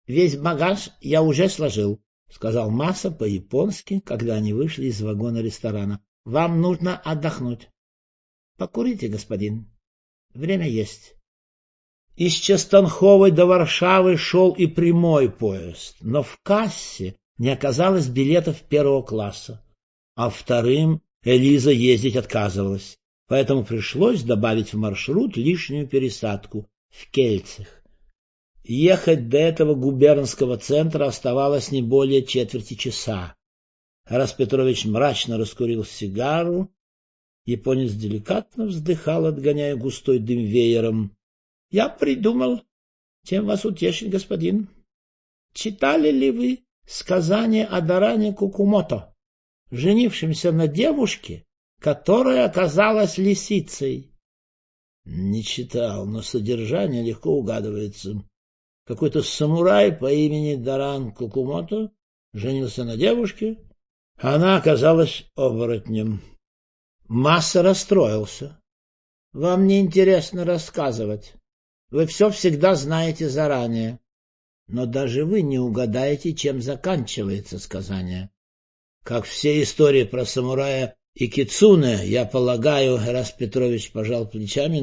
— Весь багаж я уже сложил, — сказал Масса по-японски, когда они вышли из вагона ресторана. — Вам нужно отдохнуть. — Покурите, господин. Время есть. Из Частанховой до Варшавы шел и прямой поезд, но в кассе не оказалось билетов первого класса, а вторым Элиза ездить отказывалась, поэтому пришлось добавить в маршрут лишнюю пересадку в Кельцах. Ехать до этого губернского центра оставалось не более четверти часа. Тарас Петрович мрачно раскурил сигару. Японец деликатно вздыхал, отгоняя густой дым веером. — Я придумал, чем вас утешить, господин. Читали ли вы сказание о Даране Кукумото, женившемся на девушке, которая оказалась лисицей? — Не читал, но содержание легко угадывается. Какой-то самурай по имени Даран Кукумото женился на девушке, а она оказалась оборотнем. Масса расстроился. — Вам не интересно рассказывать. Вы все всегда знаете заранее. Но даже вы не угадаете, чем заканчивается сказание. Как все истории про самурая и кицуне, я полагаю, Тарас Петрович пожал плечами,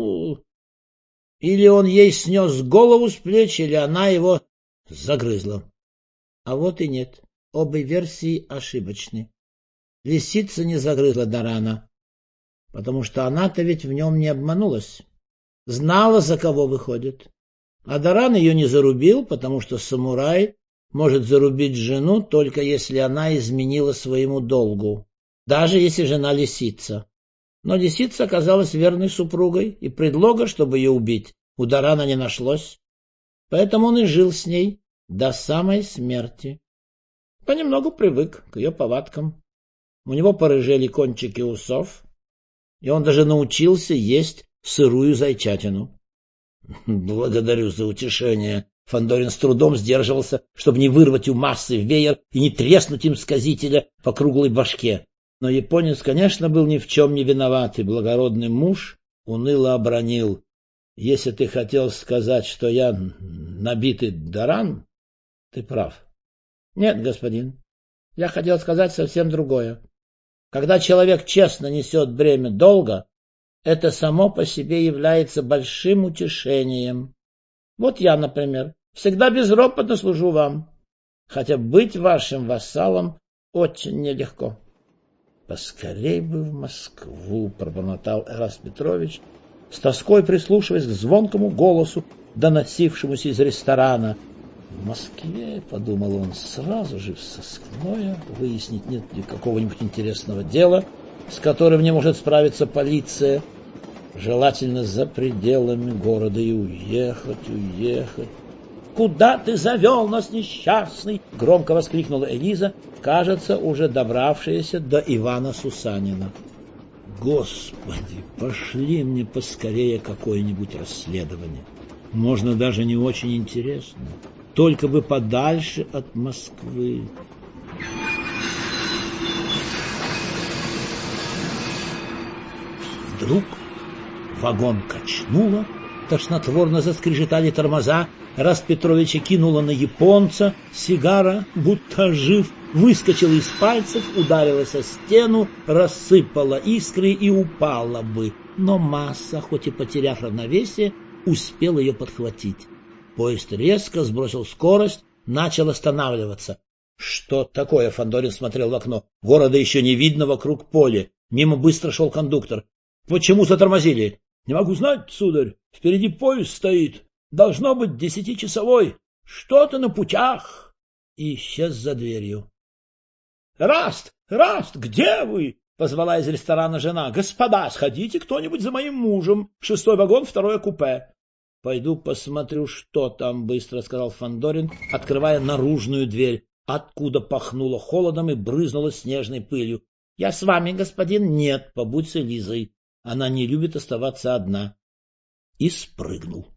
или он ей снес голову с плеч, или она его загрызла. А вот и нет, обе версии ошибочны. Лисица не загрызла Дарана, потому что она-то ведь в нем не обманулась. Знала, за кого выходит. А Даран ее не зарубил, потому что самурай может зарубить жену, только если она изменила своему долгу, даже если жена лисица. Но лисица оказалась верной супругой, и предлога, чтобы ее убить, у Дарана не нашлось. Поэтому он и жил с ней до самой смерти. Понемногу привык к ее повадкам. У него порыжели кончики усов, и он даже научился есть сырую зайчатину. — Благодарю за утешение. Фандорин с трудом сдерживался, чтобы не вырвать у Массы веер и не треснуть им сказителя по круглой башке. Но японец, конечно, был ни в чем не виноват, и благородный муж уныло обронил: — Если ты хотел сказать, что я набитый Даран, ты прав. — Нет, господин, я хотел сказать совсем другое. Когда человек честно несет бремя долга, это само по себе является большим утешением. Вот я, например, всегда безропотно служу вам, хотя быть вашим вассалом очень нелегко. — Поскорей бы в Москву, — пробормотал Тарас Петрович, с тоской прислушиваясь к звонкому голосу, доносившемуся из ресторана. В Москве, — подумал он, — сразу же в сыскное, выяснить, нет ли какого-нибудь интересного дела, с которым не может справиться полиция, желательно за пределами города, и уехать. — Куда ты завел нас, несчастный? — громко воскликнула Элиза, кажется, уже добравшаяся до Ивана Сусанина. — Господи, пошли мне поскорее какое-нибудь расследование. Можно даже не очень интересное. Только бы подальше от Москвы. Вдруг вагон качнуло, тошнотворно заскрежетали тормоза, Тарас Петровича кинуло на японца, сигара, будто ожив, выскочила из пальцев, ударилась о стену, рассыпала искры и упала бы. Но Масса, хоть и потеряв равновесие, успел ее подхватить. Поезд резко сбросил скорость, начал останавливаться. — Что такое? — Фандорин смотрел в окно. Города еще не видно, вокруг поле. Мимо быстро шел кондуктор. — Почему затормозили? — Не могу знать, сударь. Впереди поезд стоит. Должно быть 10-часовой. Что-то на путях. И исчез за дверью. — Раст, где вы? — позвала из ресторана жена. — Господа, сходите кто-нибудь за моим мужем. 6-й вагон, 2-е купе. — Пойду посмотрю, что там, — быстро сказал Фандорин, открывая наружную дверь, откуда пахнуло холодом и брызнуло снежной пылью. — Я с вами, господин. — Нет, побудь с Элизой. Она не любит оставаться одна. И спрыгнул.